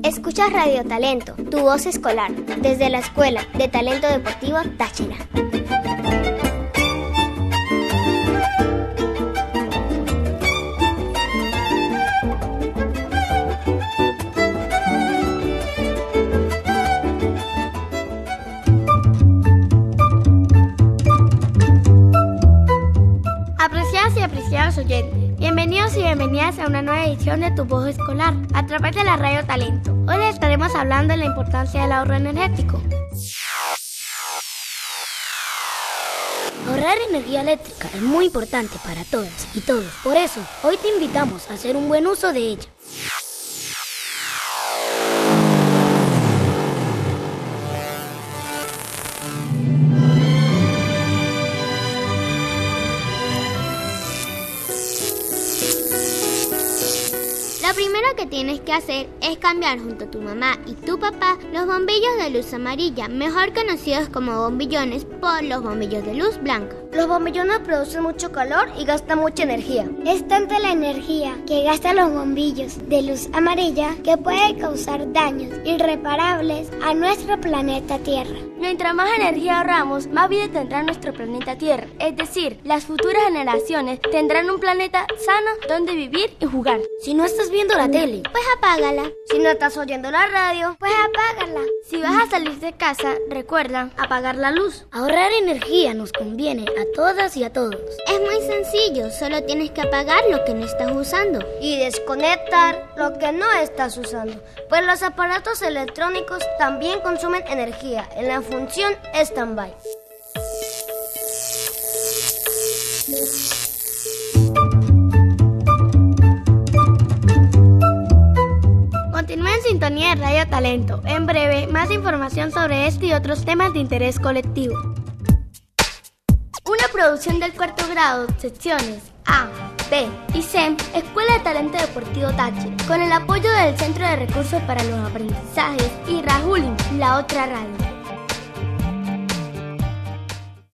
Escuchas Radio Talento, tu voz escolar, desde la Escuela de Talento Deportivo Táchira. Apreciadas y apreciados oyentes, bienvenidos y bienvenidas a una nueva edición de Tu Voz Escolar a través de la Radio Talento. Hoy les estaremos hablando de la importancia del ahorro energético. Ahorrar energía eléctrica es muy importante para todas y todos. Por eso, hoy te invitamos a hacer un buen uso de ella. Lo primero que tienes que hacer es cambiar junto a tu mamá y tu papá los bombillos de luz amarilla, mejor conocidos como bombillones, por los bombillos de luz blanca. Los bombillones producen mucho calor y gastan mucha energía. Es tanta la energía que gastan los bombillos de luz amarilla que puede causar daños irreparables a nuestro planeta Tierra. Mientras más energía ahorramos, más vida tendrá nuestro planeta Tierra. Es decir, las futuras generaciones tendrán un planeta sano donde vivir y jugar. Si no estás viendo la tele, pues apágala. Si no estás oyendo la radio, pues apágala. Si vas a salir de casa, recuerda apagar la luz. Ahorrar energía nos conviene a todas y a todos. Es muy sencillo, solo tienes que apagar lo que no estás usando y desconectar lo que no estás usando, pues los aparatos electrónicos también consumen energía en la función stand-by. Continúa en sintonía de Radio Talento. En breve, más información sobre este y otros temas de interés colectivo. Una producción del cuarto grado, secciones A, B y C, Escuela de Talento Deportivo Táchira, con el apoyo del Centro de Recursos para los Aprendizajes y Rajulin, la otra radio.